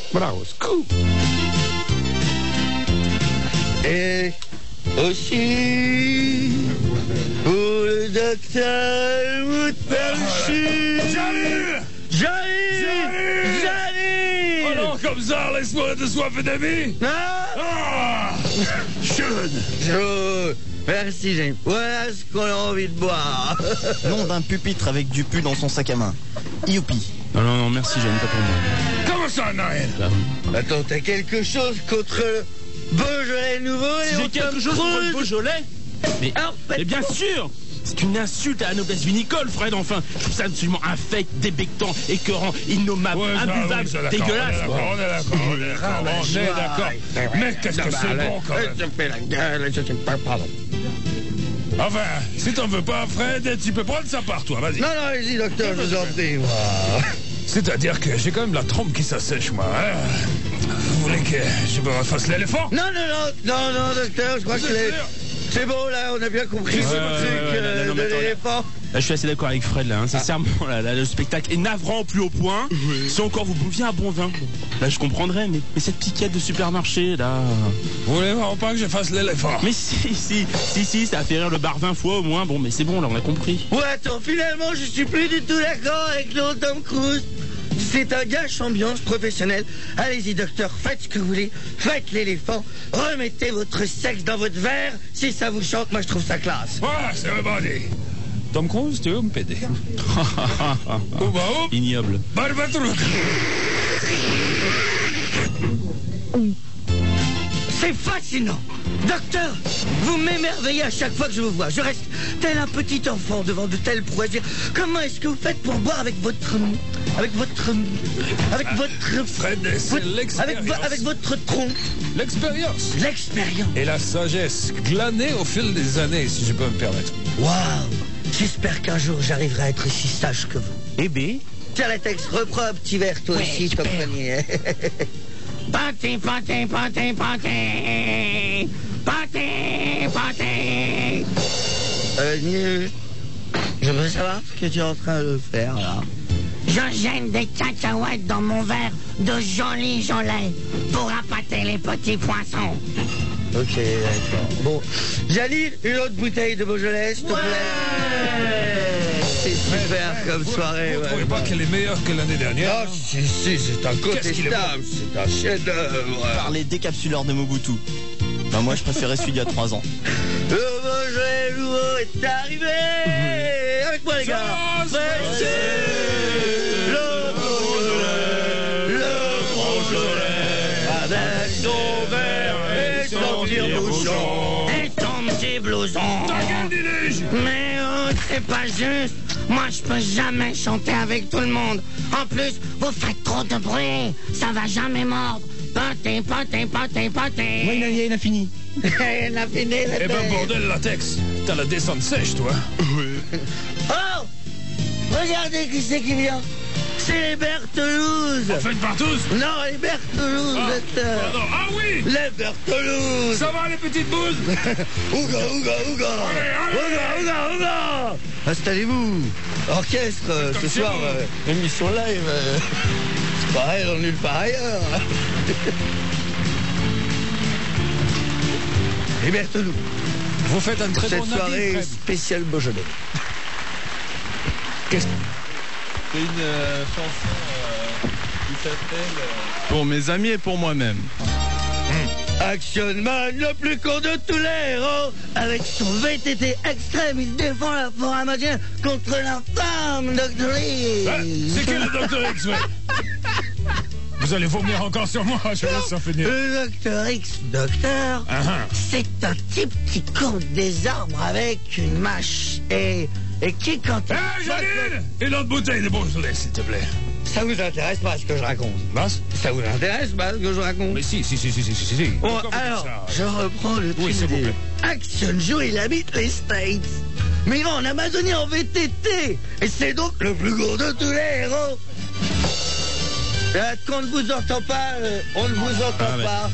Bravo, scoop. Et aussi pour le docteur Moutarchi. J'arrive. Alors, comme ça, laisse-moi de soif et d'amis. Ah, Jaune. Merci, James. Voilà ce qu'on a envie de boire. Nom d'un pupitre avec du pu dans son sac à main. Youpi. Non, merci, j'aime pas pour moi. Comment ça, Noël? Attends, t'as quelque chose contre le Beaujolais nouveau et J'ai quelque chose contre le Beaujolais? Mais bien sûr. C'est une insulte à la noblesse vinicole, Fred, enfin. Je trouve ça absolument infect, débectant, écœurant, innommable, imbuvable, dégueulasse. On est d'accord. Mais qu'est-ce que c'est bon, quand même. Je fais la gueule, je sais pas, pardon. Enfin, si t'en veux pas, Fred, tu peux prendre sa part, toi, vas-y. Non, allez-y, docteur, je vous en prie, moi. C'est-à-dire que j'ai quand même la trompe qui s'assèche, moi. Hein. Vous voulez que je me refasse l'éléphant? Non, docteur, je crois que c'est bon, là, on a bien compris ce truc de l'éléphant. Là, je suis assez d'accord avec Fred, là, hein. Sincèrement, là, le spectacle est navrant au plus haut point. Oui. Si encore vous bouviez un bon vin, là, je comprendrais, mais cette piquette de supermarché, là... Vous voulez vraiment pas que je fasse l'éléphant? Mais si, ça a fait rire le bar 20 fois au moins, bon, mais c'est bon, là, on a compris. Ouais, attends, finalement, je suis plus du tout d'accord avec l'autre Tom Cruise. C'est un gâche ambiance professionnel. Allez-y, docteur, faites ce que vous voulez. Faites l'éléphant. Remettez votre sexe dans votre verre. Si ça vous chante, moi, je trouve ça classe. Ouais, c'est un bandit. Tom Cruise, tu veux me péder? Ignoble. Barbatrouc. C'est fascinant. Docteur, vous m'émerveillez à chaque fois que je vous vois. Je reste tel un petit enfant devant de telles prouesses. Comment est-ce que vous faites pour boire avec votre Fred, c'est l'expérience. Avec votre tronc. L'expérience. L'expérience. Et la sagesse glanée au fil des années, si je peux me permettre. Waouh. J'espère qu'un jour j'arriverai à être aussi sage que vous. Eh ben. Tiens, la texte, reprends un petit verre toi aussi, ton poignet. Pâté. Je veux savoir ce que tu es en train de faire, là. Je gêne des cacahuètes dans mon verre de joli Jolet pour appâter les petits poissons. Ok, d'accord. Bon, Janine, une autre bouteille de Beaujolais, s'il te plaît. C'est super comme soirée. Vous ne trouvez pas qu'elle est meilleure que l'année dernière? Ah, si, c'est incontestable. C'est un chef-d'œuvre. Par les décapsuleurs de Mobutu. Ben moi, je préférais celui d'il y a 3 ans. Le Beaujolais nouveau est arrivé. Avec moi, les gars. Le Beaujolais, avec son verre et son tire-bouchon. Et ton petit blouson. Mais c'est pas juste. Moi, je peux jamais chanter avec tout le monde. En plus, vous faites trop de bruit. Ça va jamais mordre. Pâté. Moi, il a fini. Il a fini, Eh ben, bordel, latex. T'as la descente sèche, toi. Oui. Oh! Regardez qui c'est qui vient. C'est les Berthelouz. En fait, partous? Non, les Berthelouz, docteur. Ah oui! Les Berthelouz. Ça va, les petites bouses? Ouga. Installez-vous. Orchestre, ce soir, émission live. C'est pareil dans nulle part ailleurs. Les Berthelouz. Vous faites un très bon Cette soirée spéciale Beaujolais. Qu'est-ce que... C'est une chanson qui s'appelle Pour mes amis et pour moi-même. Action Man, le plus con de tous les héros. Avec son VTT extrême, il défend la forêt amazonienne contre l'infâme Dr. X. C'est qui le Dr. X, ouais? Vous allez vomir encore sur moi, je vais laisser en finir. Le Dr. X, docteur, c'est un type qui coupe des arbres avec une mâche. Et qui, quand il... Janine! Une autre bouteille de Beaujolais, s'il te plaît. Ça vous intéresse pas ce que je raconte? Ça vous intéresse pas ce que je raconte? Mais si. Bon, alors, je reprends le truc. Oui, s'il vous plaît. Action Joe, il habite les States. Mais il va en Amazonie en VTT. Et c'est donc le plus gros de tous les héros. Quand on ne vous entend pas, on ne vous entend pas.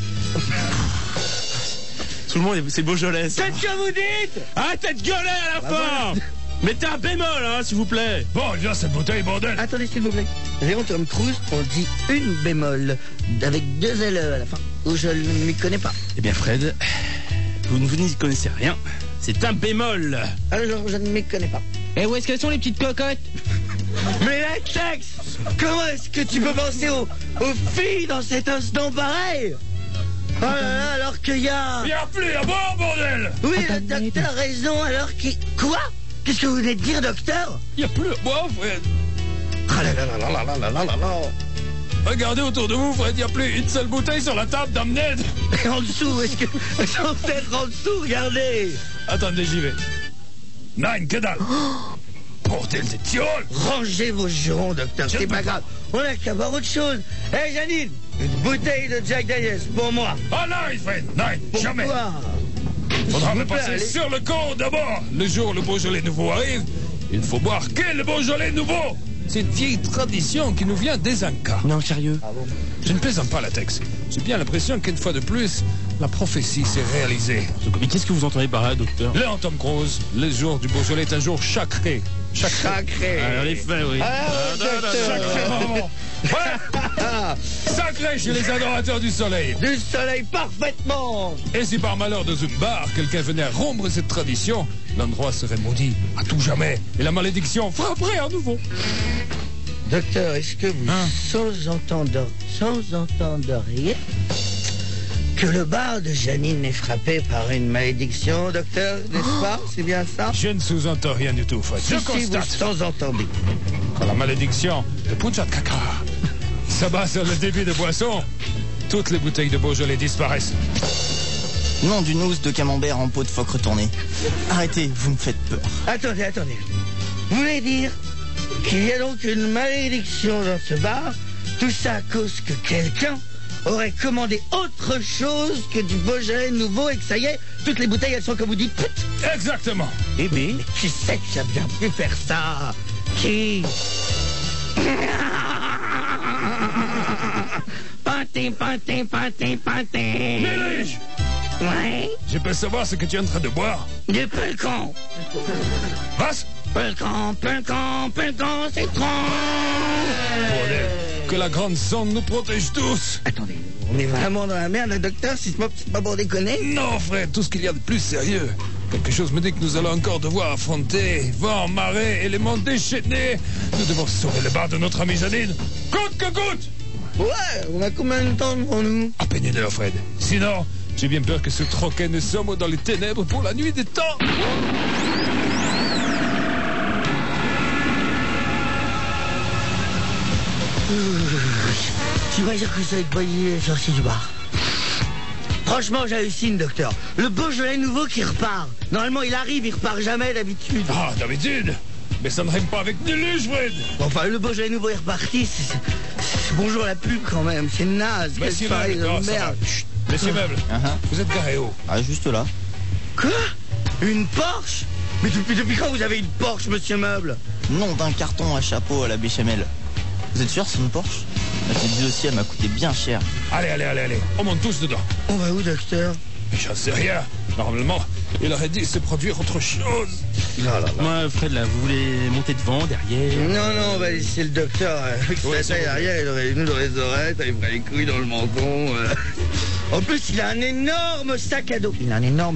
Tout le monde, c'est Beaujolais, ça. Qu'est-ce que vous dites? Arrêtez de gueuler à la fin. Mettez un bémol, hein, s'il vous plaît. Bon, viens cette bouteille, bordel. Attendez, s'il vous plaît. Léon Tom Cruise, on dit une bémol, avec 2 LE à la fin, où je ne m'y connais pas. Eh bien, Fred, vous n'y connaissez rien. C'est un bémol. Alors, je ne m'y connais pas. Et où est-ce qu'elles sont les petites cocottes? Mais Latex, comment est-ce que tu peux penser aux filles dans cet instant pareil? Oh là là, alors qu'il y a... Il n'y a plus à boire, bordel. Oui, le docteur a raison, alors qu'il... Quoi? Qu'est-ce que vous venez de dire, docteur? Il n'y a plus à boire, Fred. Ah là là là là là là là là là. Regardez autour de vous, Fred, il n'y a plus une seule bouteille sur la table d'Amned. Et en dessous, est-ce que... Elles sont peut-être en dessous, regardez. Attendez, j'y vais. Nine, que dalle. Bordel de tiole. Rangez vos jurons, docteur, c'est pas grave. On a qu'à boire autre chose. Hé, Janine, une bouteille de Jack Daniels pour moi. Ah, nine, Fred, nine, jamais. Pourquoi? Faudra S'il me vous plaît, passer allez. sur le corps d'abord. Le jour où le Beaujolais nouveau arrive, il faut boire quel Beaujolais nouveau. C'est une vieille tradition qui nous vient des Incas. Non, sérieux. Je ne plaisante pas, Latex. J'ai bien l'impression qu'une fois de plus, la prophétie s'est réalisée. Mais qu'est-ce que vous entendez par là, docteur? Léon Tom Cruise, le jour du Beaujolais est un jour sacré. Sacré. En effet, oui. Sacré moment. Ouais. Sacré chez les adorateurs du soleil. Du soleil, parfaitement. Et si par malheur dans une bar, quelqu'un venait à rompre cette tradition, l'endroit serait maudit à tout jamais. Et la malédiction frapperait à nouveau. Docteur, est-ce que vous entenderiez que le bar de Janine est frappé par une malédiction, docteur, n'est-ce pas? C'est bien ça? Je ne sous-entends rien du tout, Fred. Je Si, constate. vous sous-entendez. Quand la malédiction de Puja de Caca s'abat sur le débit de boisson, toutes les bouteilles de Beaujolais disparaissent. Nom d'une housse de camembert en peau de phoque retournée. Arrêtez, vous me faites peur. Attendez. Vous voulez dire qu'il y a donc une malédiction dans ce bar? Tout ça à cause que quelqu'un aurait commandé autre chose que du Beaujolais nouveau et que ça y est, toutes les bouteilles elles sont comme vous dites putes. Exactement. Eh bien, mais qui c'est qui a bien pu faire ça? Qui? Pâté. Mélige, Ouais, je peux savoir ce que tu es en train de boire? du pelcan. Vas, Pelcan, c'est trop. bordel. Que la grande sonde nous protège tous. Attendez, on est vraiment dans la merde, le docteur, c'est pas pour déconner? Non, Fred, tout ce qu'il y a de plus sérieux. Quelque chose me dit que nous allons encore devoir affronter vent, marée, éléments déchaînés. Nous devons sauver le bar de notre amie Janine. Coûte que coûte. Ouais, on a combien de temps devant nous? À peine une heure, Fred. Sinon, j'ai bien peur que ce troquet ne somme dans les ténèbres pour la nuit des temps. Tu vas dire que ça va être bonne idée, sortie du bar. Franchement, j'hallucine, docteur. Le Beaujolais nouveau qui repart. Normalement, il arrive, il repart jamais d'habitude. Ah, d'habitude. Mais ça ne rime pas avec Nuluche, Fred. Enfin, le Beaujolais nouveau est reparti. C'est bonjour la pub quand même. C'est naze. Quelle Messieurs soirée Meubles, de non, ça merde. va. Chut. Messieurs Meubles, vous êtes garés haut. Ah, juste là. Quoi? Une Porsche? Mais depuis quand vous avez une Porsche, monsieur Meuble? Nom d'un carton à chapeau à la béchamel. Vous êtes sûr c'est une Porsche? Je te dis aussi, elle m'a coûté bien cher. Allez. On monte tous dedans. On va où, docteur? Mais j'en sais rien. Normalement, il aurait dû se produire autre chose. Moi, Fred, là, vous voulez monter devant, derrière? Non, on va laisser le docteur avec Ouais, sa c'est taille bon. arrière, il aurait les nœuds dans les oreilles, il ferait les couilles dans le menton. En plus, il a un énorme sac à dos.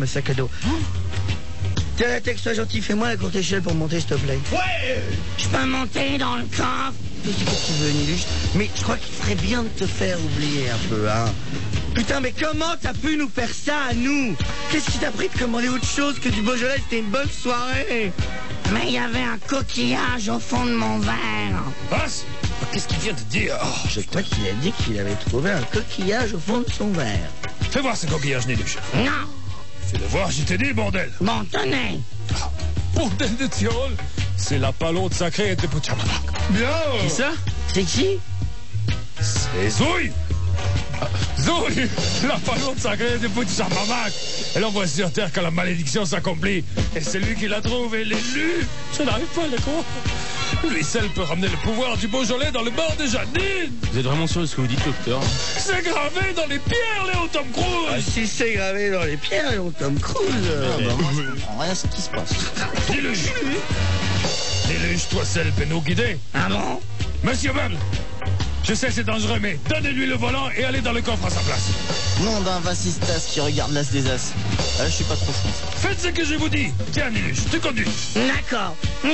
Tiens, Latex, sois gentil, fais-moi la courte échelle pour monter, s'il te plaît. Ouais. Je peux monter dans le coffre? Qu'est-ce que tu veux, Niluche? Mais je crois qu'il ferait bien de te faire oublier un peu, hein. Putain, mais comment t'as pu nous faire ça à nous? Qu'est-ce qui t'a pris de commander autre chose que du Beaujolais? C'était une bonne soirée. Mais il y avait un coquillage au fond de mon verre. Vas. Qu'est-ce qu'il vient de dire? Oh, Je crois qu'il a dit qu'il avait trouvé un coquillage au fond de son verre. Fais voir ce coquillage, Niluche. Non, Fais-le voir, je t'ai dit, bordel. bon, tenez. Bordel de Tyrol. C'est la palourde sacrée de Puchamamac. Bien. Qui ça? C'est qui? C'est Zouille. Zouille, la palourde sacrée de Puchamamac. Elle envoie sur terre quand la malédiction s'accomplit. Et c'est lui qui la trouve et l'élu. Je n'arrive pas à le croire. Lui seul peut ramener le pouvoir du Beaujolais dans le bar de Janine. Vous êtes vraiment sûr de ce que vous dites, docteur? C'est gravé dans les pierres, Léo Tom Cruise. Ah, si c'est gravé dans les pierres, Léo Tom Cruise. Moi, je comprends rien à ce qui se passe. Déluge, toi seul peut nous guider. Ah bon? Monsieur Bable, je sais c'est dangereux, mais donnez-lui le volant et allez dans le coffre à sa place. Nom d'un vasistas qui regarde l'as des as. Ah, je suis pas trop chaud. Faites ce que je vous dis. Tiens, Niluche, tu conduis. D'accord.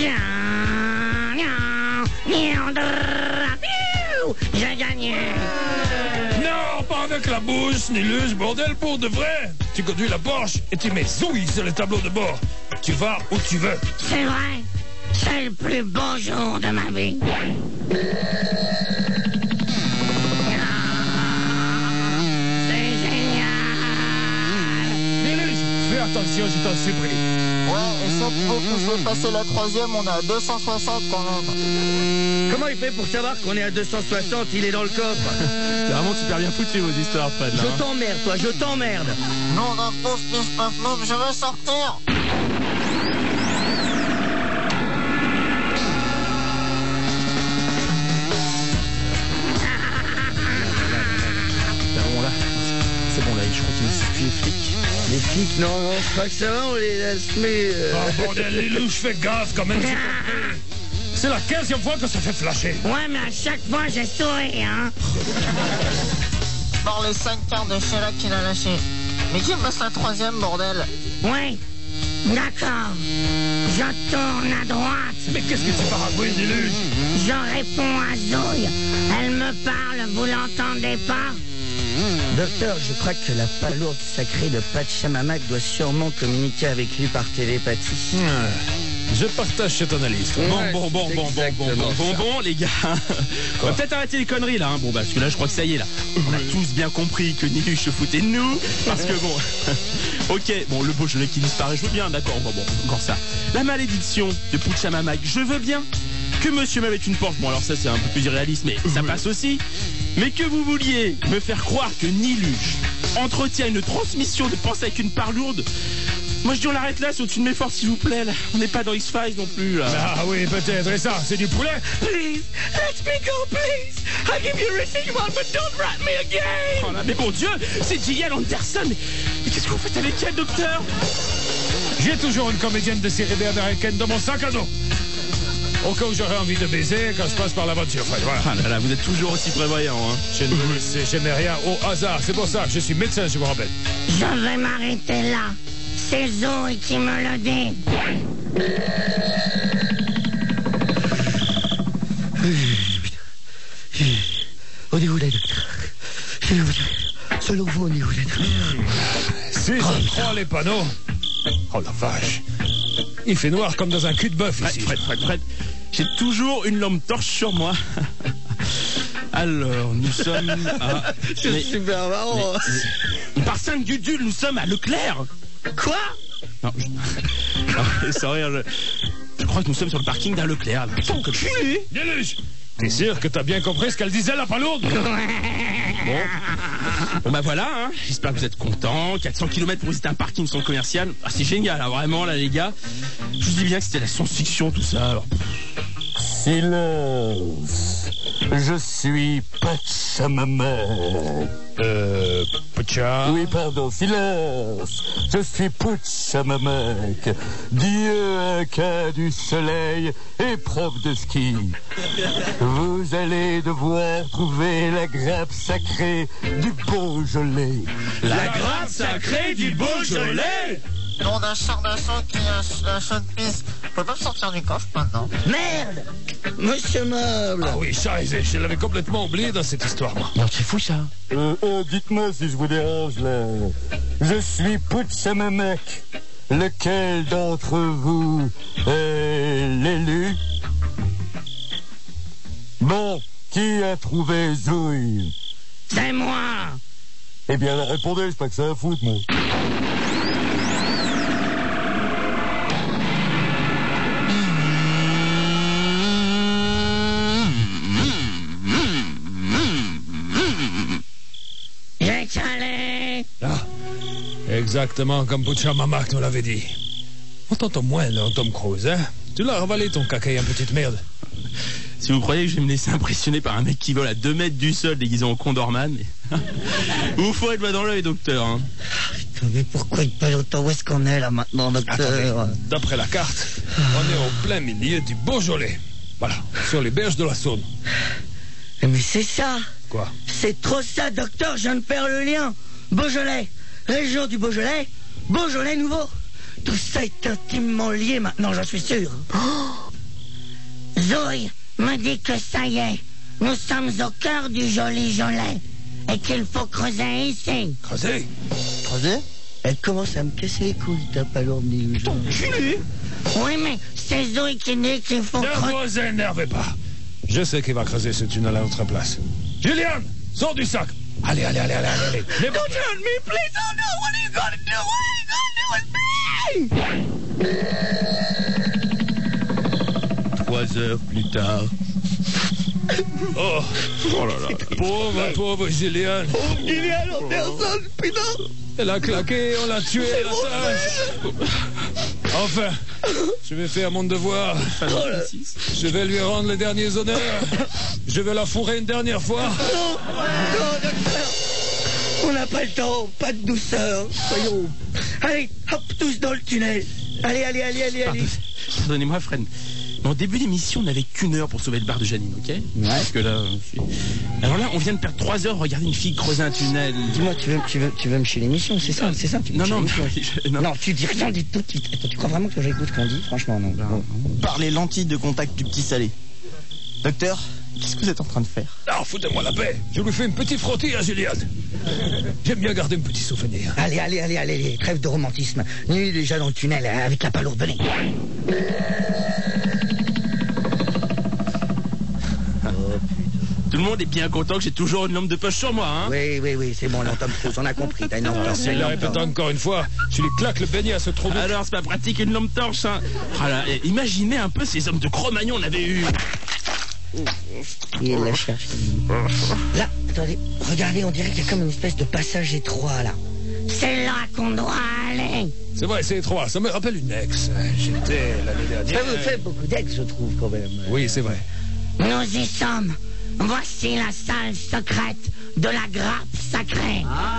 J'ai gagné. Non, pas avec la bouche, Niluche, bordel, pour de vrai. Tu conduis la Porsche et tu mets zouille sur le tableau de bord. Tu vas où tu veux. C'est vrai. C'est le plus beau jour de ma vie. Attention, je t'en supplie. Ouais, et cette fois que je vais passer la 3e, on est à 260 quand même. Comment il fait pour savoir qu'on est à 260? Il est dans le coffre. C'est vraiment super bien foutu vos histoires, Fred. Là, Je t'emmerde, toi, je t'emmerde. Nom d'un pauvre pif paf mouf, je veux sortir. C'est bon là, je crois qu'il me suffit les flics. Les flics, non, je crois que ça va, on les laisse, mais... Oh, bordel, Niluche, fais gaffe quand même. C'est la 15e fois que ça fait flasher. Ouais, mais à chaque fois, j'ai souri, hein. Par les 5 quarts de Sheila qu'il a lâché. Mais qui passe la 3e, bordel? Oui, d'accord. Je tourne à droite. Mais qu'est-ce que tu paragouines, Niluche? Je réponds à Zouille. Elle me parle, vous l'entendez pas? Docteur, je crois que la palourde sacrée de Pachamamac doit sûrement communiquer avec lui par télépathie. Je partage cette analyse. Bon, les gars. On va peut-être arrêter les conneries là. Hein. Bon, parce que là, je crois que ça y est là. On a tous bien compris que Niluche se foutait de nous. Parce que bon. Ok, bon, le Beaujolais qui disparaît, je veux bien, d'accord. Bon, encore ça. La malédiction de Pachamamac, je veux bien. Que monsieur m'avait une porte, bon alors ça c'est un peu plus irréaliste, mais ça passe aussi. Mais que vous vouliez me faire croire que Niluche entretient une transmission de pensée avec une part lourde, moi je dis on l'arrête là, c'est au-dessus de mes forces s'il vous plaît là. On n'est pas dans X-Files non plus là. Ah oui, peut-être, et ça, c'est du poulet. Please, let me go, please. I give you everything you want, but don't rat me again. Oh là, mais bon Dieu, c'est Gillian Anderson. Mais qu'est-ce que vous faites avec elle, docteur? J'ai toujours une comédienne de série B américaine dans mon sac à dos. Au cas où j'aurais envie de baiser quand je passe par la voiture, Fred, voilà. Ah là là, vous êtes toujours aussi prévoyant, hein. Je n'ai rien au hasard, c'est pour ça que je suis médecin, je vous rappelle. Je vais m'arrêter là. C'est Zoé qui me le dit. On est où là, docteur? Selon vous, on est où là, docteur? Si je crois les panneaux. Oh la vache. Il fait noir comme dans un cul de bœuf ici. Fred, j'ai toujours une lampe torche sur moi. Alors, nous sommes à... C'est super marrant. Par Sainte-Gudule, nous sommes à Leclerc. Quoi? Non, sans rire, je crois que nous sommes sur le parking d'un Leclerc. Enculé! Niluche! T'es sûr que t'as bien compris ce qu'elle disait, la palourde? Bon bah voilà, hein. J'espère que vous êtes contents. 400 km pour visiter un parking sans commercial. Ah, c'est génial, hein, vraiment, là, les gars. Je vous dis bien que c'était la science-fiction, tout ça. Alors... Silence. Je suis Pachamamac. Pacha? Oui, pardon, silence. Je suis Pachamamac, dieu inca du soleil et prof de ski. Vous allez devoir trouver la grappe sacrée du Beaujolais. La grappe sacrée du Beaujolais? Nom d'un char d'assaut qui a un chou de piste. Vous pouvez pas me sortir du coffre maintenant? Merde! Monsieur Meuble! Ah oui, Scheiße, je l'avais complètement oublié dans cette histoire, moi. Non, c'est fou, ça. Dites-moi si je vous dérange, là. Je suis Pachamamac. Lequel d'entre vous est l'élu? Bon, qui a trouvé Zouille? C'est moi! Eh bien, répondez, c'est pas que ça à foutre, moi. J'ai calé! Ah, exactement comme Pachamamac nous l'avait dit. On t'entend moins, là, Tom Cruise, hein? Tu l'as ravalé, ton cacaille, un petite merde. Si vous croyez que je vais me laisser impressionner par un mec qui vole à 2 mètres du sol déguisé en Condorman, vous ferez le doigt dans l'œil, docteur. Hein. Putain, mais pourquoi il parle autant? Où est-ce qu'on est là maintenant, docteur? Attendez, d'après la carte, on est au plein milieu du Beaujolais. Voilà, sur les berges de la Saône. Mais c'est ça. Quoi? C'est trop ça, docteur, je viens de faire le lien. Beaujolais, région du Beaujolais, Beaujolais nouveau. Tout ça est intimement lié maintenant, j'en suis sûr. Zoé me dit que ça y est, nous sommes au cœur du joli Jolet et qu'il faut creuser ici. Creuser? Creuser? Elle commence à me casser les couilles, t'as pas l'ordi. Oui, mais c'est Zoé qui dit qu'il faut Ne creuser. vous énervez pas. Je sais qui va creuser ce tunnel à notre place. Julian, sors du sac. Allez. Don't hurt me, please. Oh no, what are you gonna do? What are you gonna do with me? 3 heures plus tard. Oh là là. Pauvre Julian. Oh, Gillian en personne, putain. Elle a claqué, on l'a tué, la sage. Enfin, je vais faire mon devoir. Je vais lui rendre les derniers honneurs. Je vais la fourrer une dernière fois. Non, docteur. On n'a pas le temps, pas de douceur. Voyons. Allez, hop, tous dans le tunnel. Allez. Pardonnez-moi, Fred. Mais en début d'émission, on n'avait qu'1 heure pour sauver le bar de Janine, ok? Ouais. Parce que là, alors là, on vient de perdre 3 heures à regarder une fille creuser un tunnel. Dis-moi, tu veux me chier l'émission, c'est ça? Non, tu dis rien du tout. Tu crois vraiment que j'écoute ce qu'on dit? Franchement, non. Par les lentilles de contact du petit salé. Docteur, qu'est-ce que vous êtes en train de faire? Ah, foutez-moi la paix. Je lui fais une petite frottille à Julian. J'aime bien garder un petit souvenir. Allez, trêve de romantisme. Nuit déjà dans le tunnel avec la palourde, venez. Tout le monde est bien content que j'ai toujours une lampe de poche sur moi, hein? Oui, c'est bon, l'entame Proust, on a compris. T'as une lampe torche. Il la répète encore une fois, tu lui claques le beignet à ce trou. Alors, c'est pas pratique une lampe torche, hein? Ah là, imaginez un peu ces hommes de Cro-Magnon, on avait eu. Il la cherche. Là, attendez, regardez, on dirait qu'il y a comme une espèce de passage étroit, là. C'est là qu'on doit aller. C'est vrai, c'est étroit. Ça me rappelle une ex. J'étais l'année dernière. Ça vous fait beaucoup d'ex, je trouve, quand même. Oui, c'est vrai. Nous y sommes. Voici la salle secrète de la grappe sacrée.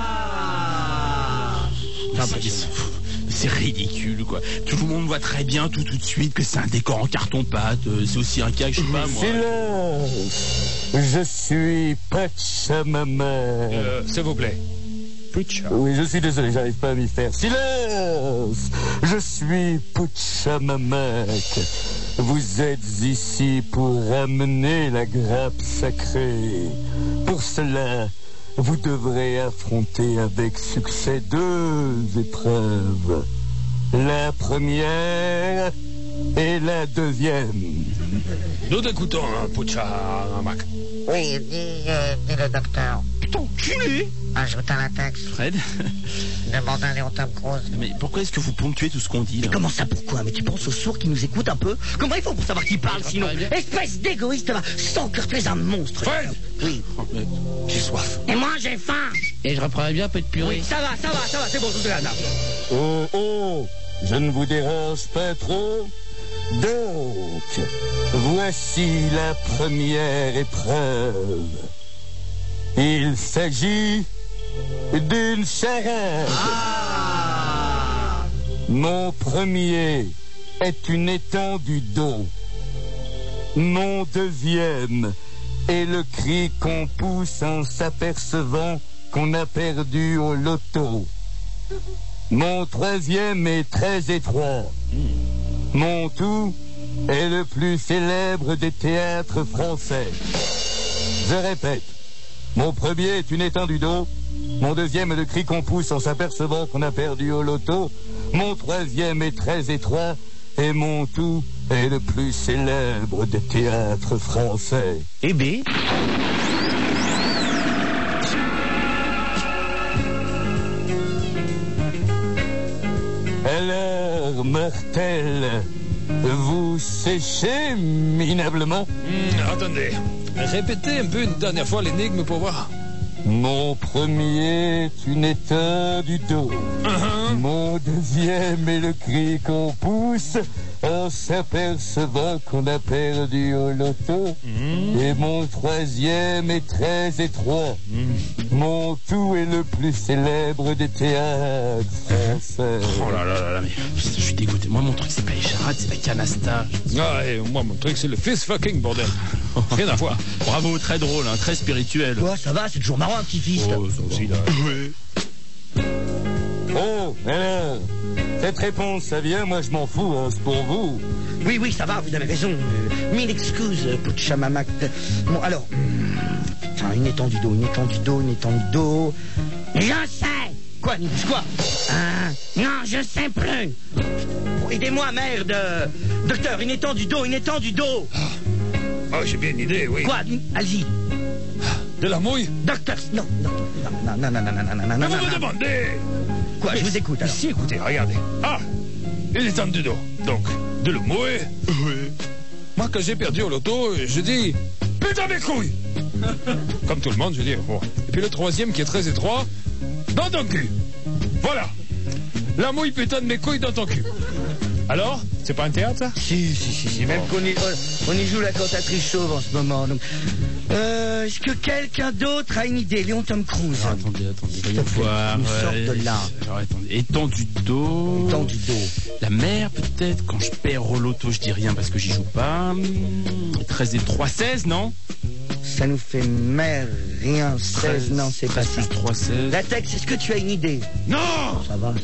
C'est ridicule, quoi. Tout le monde voit très bien tout de suite que c'est un décor en carton-pâte. C'est aussi un cas que je sais pas, moi. Silence! Je suis Pachamama. S'il vous plaît. Oui, je suis désolé, j'arrive pas à m'y faire. Silence! Je suis Pachamamac. Vous êtes ici pour ramener la grappe sacrée. Pour cela, vous devrez affronter avec succès 2 épreuves. La première et la deuxième. Nous t'écoutons, Pachamamac. Oui, dis le docteur. Putain, enculé! Ajoute à la texte. Fred? Demande à Léon Tom Cruise. Mais pourquoi est-ce que vous ponctuez tout ce qu'on dit, là? Mais comment ça, pourquoi? Mais tu penses aux sourds qui nous écoutent un peu? Comment ils font pour savoir qui parle, sinon? Espèce d'égoïste, va! Sans cœur, tu es un monstre. Fred! Oui. J'ai soif. Et moi, j'ai faim. Et je reprendrais bien un peu de purée. Oui, ça va, c'est bon, je vous la Oh, je ne vous dérange pas trop. Donc, voici la première épreuve. Il s'agit d'une charade. Mon premier est une étendue d'eau. Mon deuxième est le cri qu'on pousse en s'apercevant qu'on a perdu au loto. Mon troisième est très étroit. Mon tout est le plus célèbre des théâtres français. Je répète, mon premier est une étendue d'eau. Mon deuxième est le cri qu'on pousse en s'apercevant qu'on a perdu au loto. Mon troisième est très étroit. Et mon tout est le plus célèbre des théâtres français. Eh bien... Alors, mortel, vous séchez minablement? Attendez, répétez un peu une dernière fois l'énigme pour voir. Mon premier est une étendue d'eau. Mon deuxième est le cri qu'on pousse en s'apercevant qu'on a perdu au loto. Et mon troisième est 13 et 3. Mon tout est le plus célèbre des théâtres français. Oh là là là là, mais putain, je suis dégoûté. Moi, mon truc, c'est pas les charades, c'est la canasta. Ah, et moi, mon truc, c'est le fist fucking, bordel. Rien à voir. Bravo, très drôle, hein, très spirituel. Toi, ça va, c'est toujours marrant, un petit fist. Oh, ça aussi, là. Oh, alors, cette réponse, ça vient, moi je m'en fous, hein, c'est pour vous. Oui, oui, ça va, vous avez raison. Mille excuses, Pouchamamak. Bon, alors... Putain, une étendue d'eau, une étendue d'eau, une étendue d'eau... Je sais. Quoi, Nibus, quoi? Non, je sais plus. Bon, aidez-moi, merde. Docteur, une étendue d'eau, une étendue d'eau. Oh, j'ai bien une idée, oui. Quoi? Allez-y. De la mouille? Docteur, non. Mais vous me demandez. Quoi, je vous écoute, alors. Ici, écoutez, regardez. Ah, une étendue d'eau. Donc, de l'eau mouillée. Oui. Moi, quand j'ai perdu au loto, je dis... Putain mes couilles. Comme tout le monde, je veux dire. Bon. Et puis le troisième, qui est très étroit... Dans ton cul. Voilà. La mouille putain de mes couilles dans ton cul. Alors, c'est pas un théâtre, ça? Si. Même qu'on y joue la cantatrice chauve en ce moment. Donc, est-ce que quelqu'un d'autre a une idée? Léon Tom Cruise. Ah, attendez, il va y avoir... Une sorte de là. Alors, attendez, étendue d'eau... Étendue d'eau. La mer, peut-être. Quand je perds au loto, je dis rien parce que j'y joue pas. 13 et 3, 16, non? Ça nous fait mer, rien, 16, non, c'est pas ça. 3, 16. Latex, est-ce que tu as une idée? Non. Ça va.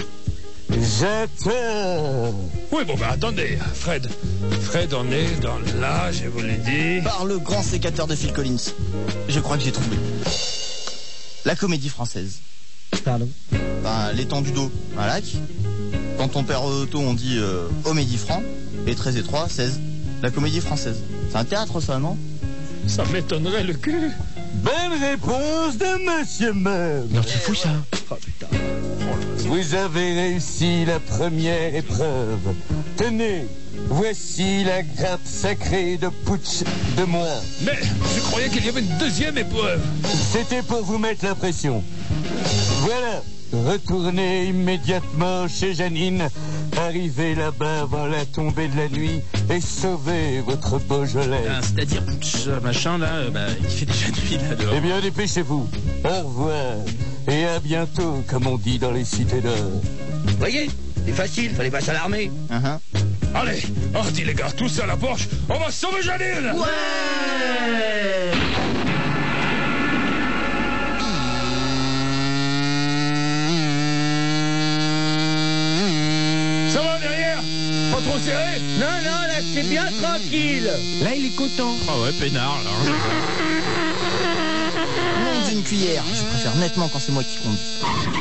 J'attends. Oui, bon, bah attendez, Fred. Fred en est dans là, je vous l'ai dit. Par le grand sécateur de Phil Collins. Je crois que j'ai trouvé. La comédie française. Pardon? Ben, l'étendue d'eau, un lac. Quand on perd au loto, on dit Comédie franc. Et 13 et 3, 16. La comédie française. C'est un théâtre, ça, non? Ça m'étonnerait le cul. Bonne réponse de Monsieur Meub. Non, tu fous ça? Oh putain. Vous avez réussi la première épreuve. Tenez, voici la grappe sacrée de Putsch de moi. Mais je croyais qu'il y avait une deuxième épreuve. C'était pour vous mettre la pression. Voilà, retournez immédiatement chez Janine, arrivez là-bas avant la tombée de la nuit et sauvez votre Beaujolais. C'est-à-dire, machin, là, il fait déjà nuit, là, dehors. Eh bien, dépêchez-vous. Au revoir. Et à bientôt, comme on dit dans les cités d'or. Vous voyez? C'est facile, fallait pas s'alarmer. Allez, dis les gars, tous à la Porsche, on va sauver Janine. Ouais. Ça va derrière? Pas trop serré? Non, là, c'est bien tranquille. Là, il est content. Ah ouais, peinard, là. Nom d'une cuillère. Je préfère nettement quand c'est moi qui conduis.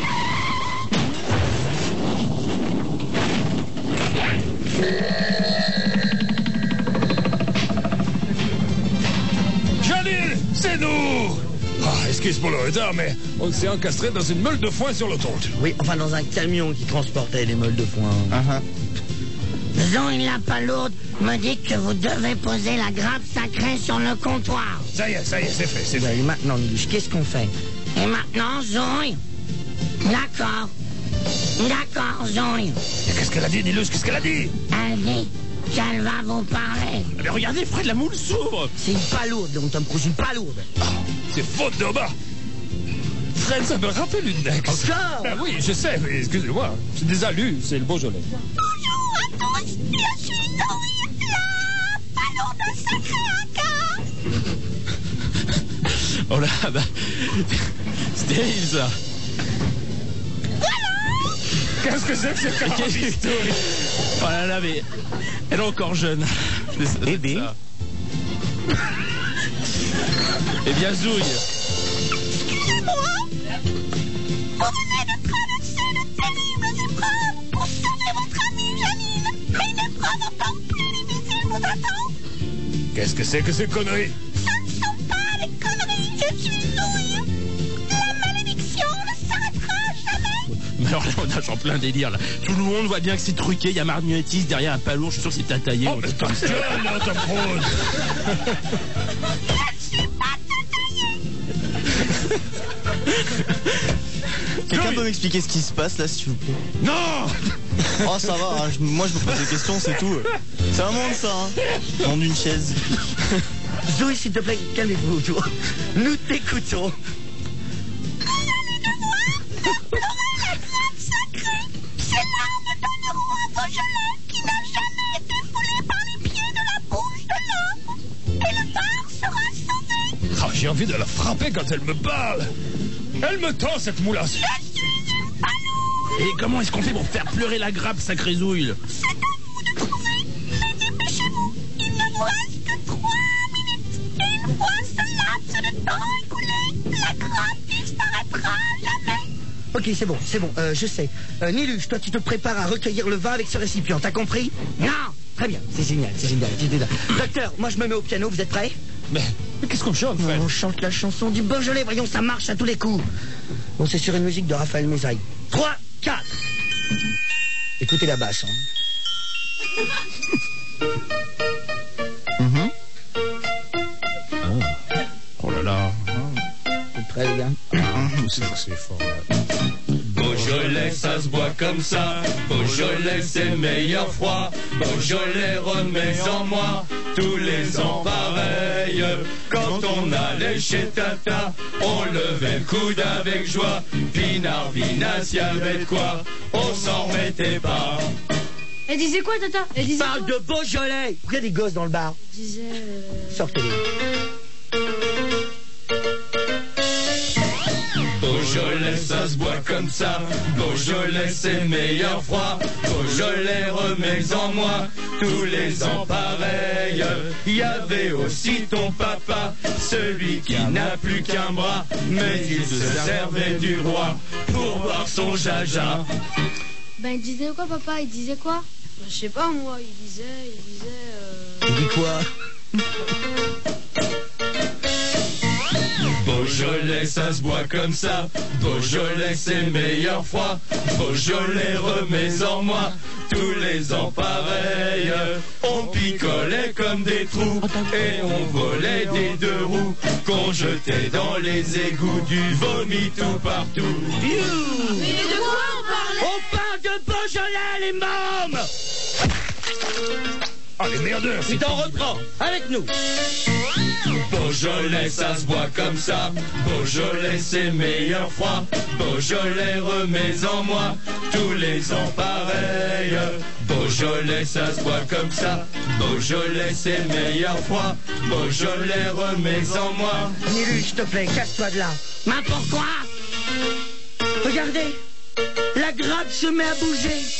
Janine, c'est nous. Excuse pour le retard, mais on s'est encastré dans une meule de foin sur l'autoroute. Oui, enfin dans un camion qui transportait les meules de foin. Zoé la palourde me dit que vous devez poser la grappe sacrée sur le comptoir. Ça y est, c'est fait, c'est Ben, fait. et maintenant, Niluche, qu'est-ce qu'on fait? Et maintenant, Zoé? D'accord, Zoé. Qu'est-ce qu'elle a dit, Nilus? Qu'est-ce qu'elle a dit? Elle dit qu'elle va vous parler. Mais regardez, Fred, la moule s'ouvre. C'est une palourde, donc Tom Cruise, une palourde. C'est faute de bas. Fred, ça me rappelle une ex. Encore? Ah oui, je sais, mais excusez-moi. C'est des alus, c'est le Beaujolais. Bonjour à tous, je suis Zoé, la palourde sacrée à Oh là, c'est terrible, ça. Qu'est-ce que c'est que cette caractéristique? Oh là là, mais elle est encore jeune. Bébé. Eh bien, Zouille. Excusez-moi, vous venez de traverser de terribles épreuves pour sauver votre amie Janine. Mais une épreuve encore plus difficile vous attend. Qu'est-ce que c'est que ces conneries? Ce ne sont pas des conneries, je suis Zouille. La malédiction ne s'arrêtera jamais. Mais alors là, on nage en plein délire, là. Tout le monde voit bien que c'est truqué. Il y a Marionnettiste derrière un palourd. Je suis sûr que c'est tataillé. Oh, mais ta gueule, là, Tom Cruise. Je ne suis pas Quelqu'un peut m'expliquer ce qui se passe là, s'il vous plaît? Non. Oh, ça va, hein, moi je me pose des questions, c'est tout. C'est un monde, ça, hein. Monde d'une chaise. Zoé, s'il te plaît, calmez-vous, toi. Nous t'écoutons. Ces larmes donneront un Beaujolais qui n'a jamais été foulé par les pieds de la bouche de l'homme. Et le bar sera sauvé. Ah, j'ai envie de la frapper quand elle me parle. Elle me tend, cette moulasse. Et comment est-ce qu'on fait pour faire pleurer la grappe, sacrée zouille? C'est à vous de trouver. Mais dépêchez-vous. Il ne vous reste que 3 minutes. Et une fois ce laps de temps écoulé, la grappe disparaîtra jamais. Ok, c'est bon, je sais. Niluche, toi tu te prépares à recueillir le vin avec ce récipient, t'as compris? Non. Très bien, c'est génial. Docteur, moi je me mets au piano, vous êtes prêts? Mais qu'est-ce qu'on chante, Fred? On chante la chanson du Beaujolais, voyons, ça marche à tous les coups. Bon, c'est sur une musique de Raphaël Mézaille. 3, 4. Écoutez la basse, hein. Oh là là. C'est prêt, les gars? Tout ça, c'est fort, là. Beaujolais, ça se boit comme ça. Beaujolais, c'est meilleur froid. Beaujolais, remets en moi. Tous les ans pareil. Quand on allait chez Tata, on levait le coude avec joie. Pinard, vinasse, y'avait de quoi. On s'en remettait pas. Elle disait quoi, Tata? Elle disait Parle de Beaujolais. Il y a des gosses dans le bar. Elle disait... Sortez-les. Beaujolais, ça se boit comme ça. Beaujolais, c'est meilleur froid. Beaujolais, remets en moi. Tous les ans pareil. Il y avait aussi ton papa, celui qui n'a plus qu'un bras, mais il se servait du roi pour boire son jaja. Ben, il disait quoi, papa? Il disait quoi? Je sais pas, moi. Il disait... Il dit quoi? Beaujolais, ça se boit comme ça. Beaujolais, c'est meilleur froid. Beaujolais, remets en moi. Tous les ans pareil. On picolait comme des trous et on volait des 2 roues qu'on jetait dans les égouts, du vomi tout partout. Mais de quoi on parlait? On parle de Beaujolais, les mômes! Ah, les merdeurs, Tu t'en reprends, avec nous. Beaujolais, ça se boit comme ça. Beaujolais, c'est meilleur froid. Beaujolais, remets en moi. Tous les ans pareil. Beaujolais, ça se boit comme ça. Beaujolais, c'est meilleur froid. Beaujolais, remets en moi. Niluche, s'il te plaît, casse-toi de là. Mais pourquoi? Regardez, la grappe se met à bouger.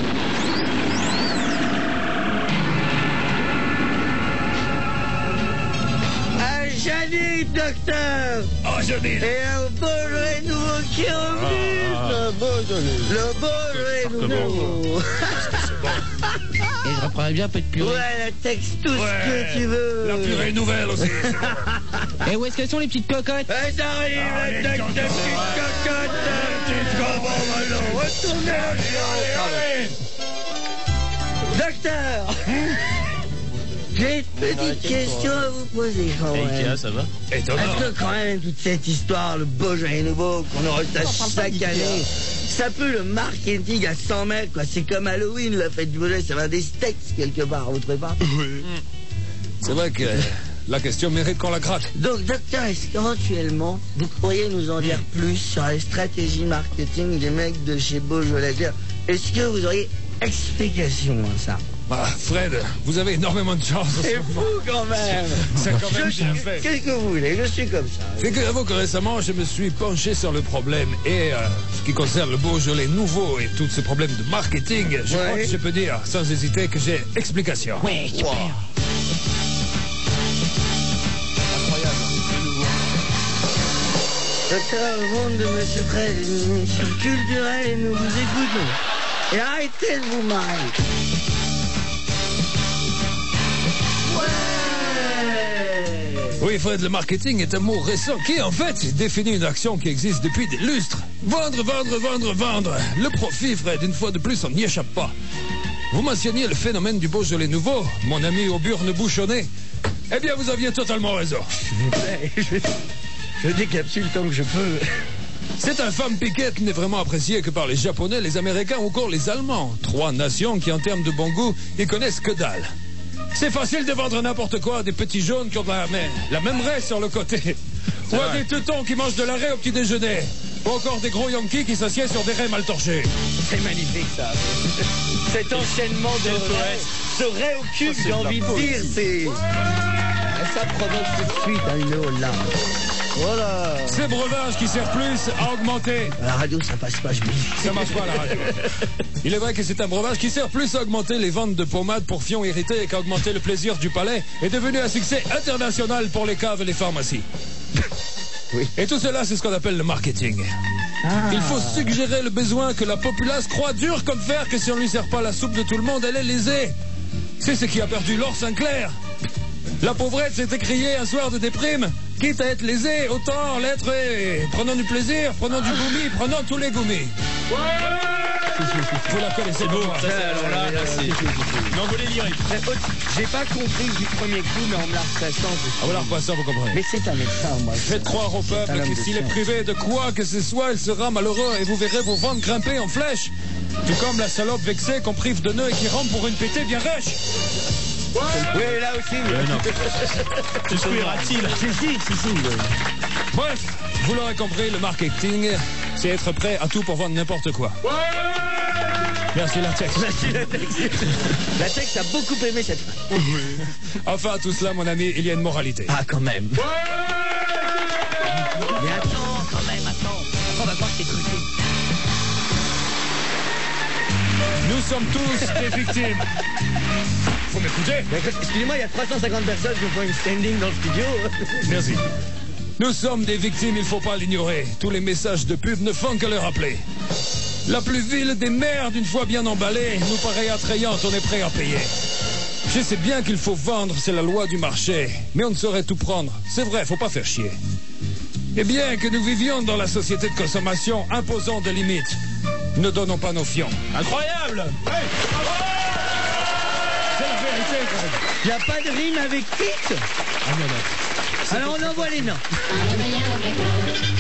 Janine, docteur! Oh, Janine! Et un Beaujolais nouveau qui est revenu! Le Beaujolais nouveau! Et je reprendrais bien un peu de purée. Ouais, la texte, tout ce que tu veux! La purée nouvelle aussi! Et où est-ce qu'elles sont les petites cocottes? Et t'arrives, la texte de petite cocotte! Petite cocotte! Retournez! Docteur! J'ai une petite question à vous poser quand même. Ça va? Étonnant. Parce que quand même, toute cette histoire, le Beaujolais nouveau, qu'on retache chaque année, ça peut le marketing à 100 mètres, quoi. C'est comme Halloween, la fête du Beaujolais, ça va des steaks quelque part, vous trouvez pas? Oui. C'est vrai que la question mérite qu'on la gratte. Donc, docteur, est-ce qu'éventuellement, vous pourriez nous en dire plus sur les stratégies marketing des mecs de chez Beaujolais? Est-ce que vous auriez explication à ça? Ah, Fred, vous avez énormément de chance. C'est fou quand même. C'est quand même bien fait. Qu'est-ce que vous voulez? Je suis comme ça. Figurez-vous que récemment, je me suis penché sur le problème. Et ce qui concerne le Beaujolais nouveau et tous ces problèmes de marketing, je crois que je peux dire sans hésiter que j'ai explication. Ouais, super. Docteur, le monde de M. Fred, une émission culturelle et nous vous écoutons. Et arrêtez de vous marrer. Oui, Fred, le marketing est un mot récent qui, en fait, définit une action qui existe depuis des lustres. Vendre, vendre, vendre, vendre. Le profit, Fred, une fois de plus, on n'y échappe pas. Vous mentionniez le phénomène du Beaujolais nouveau, mon ami aux burnes bouchonnées. Eh bien, vous aviez totalement raison. Je décapsule tant que je peux. Cette infâme piquette n'est vraiment appréciée que par les Japonais, les Américains ou encore les Allemands. 3 nations qui, en termes de bon goût, y connaissent que dalle. C'est facile de vendre n'importe quoi à des petits jaunes qui ont la même raie sur le côté. Ou à des teutons qui mangent de la raie au petit déjeuner. Ou encore des gros yankees qui s'assiedent sur des raies mal torchées. C'est magnifique ça. Cet enchaînement de raies, ce raie au cul, j'ai envie de dire, c'est... Ça provoque tout de suite une eau larme. Voilà. Ces breuvages qui servent plus à augmenter. À la radio, ça passe pas, je me dis. Ça marche pas à la radio. Il est vrai que c'est un breuvage qui sert plus à augmenter les ventes de pommades pour fions irrités et qu'à augmenter le plaisir du palais, est devenu un succès international pour les caves et les pharmacies. Oui. Et tout cela, c'est ce qu'on appelle le marketing. Il faut suggérer le besoin que la populace croit dur comme fer que si on lui sert pas la soupe de tout le monde, elle est lésée. C'est ce qui a perdu Laure Sinclair. La pauvrette s'est écriée un soir de déprime. Quitte à être lésé, autant l'être et prenons du plaisir, prenons du goumi, prenons tous les goumis. Vous la connaissez beau. Alors là, merci. L'envolée lyrique. J'ai pas compris du premier coup, mais en me la repassant, Ah, voilà, repassant, vous comprenez. Mais c'est un médecin, moi. Faites croire au peuple que s'il est privé de quoi que ce soit, il sera malheureux et vous verrez vos ventes grimper en flèche. Tout comme la salope vexée qu'on prive de nœuds et qui rampe pour une pétée bien rêche. Oui, là aussi. Tu souffriras-t-il? Si. Bref, vous l'aurez compris, le marketing, c'est être prêt à tout pour vendre n'importe quoi. Merci Latex. Latex a beaucoup aimé cette phrase. Enfin, à tout cela, mon ami, il y a une moralité. Ah, quand même. Mais attends. Après, on va voir que t'es truqué. Nous sommes tous des victimes. Faut m'écouter. Excusez-moi, il y a 350 personnes qui font une standing dans le studio. Merci. Nous sommes des victimes, il faut pas l'ignorer. Tous les messages de pub ne font que le rappeler. La plus vile des merdes, une fois bien emballée, nous paraît attrayante, on est prêt à payer. Je sais bien qu'il faut vendre, c'est la loi du marché. Mais on ne saurait tout prendre. C'est vrai, faut pas faire chier. Et bien que nous vivions dans la société de consommation, imposant des limites, ne donnons pas nos fions. Incroyable! C'est la vérité, quand même. Il n'y a pas de rime avec titre. Ah non. Alors on envoie les noms.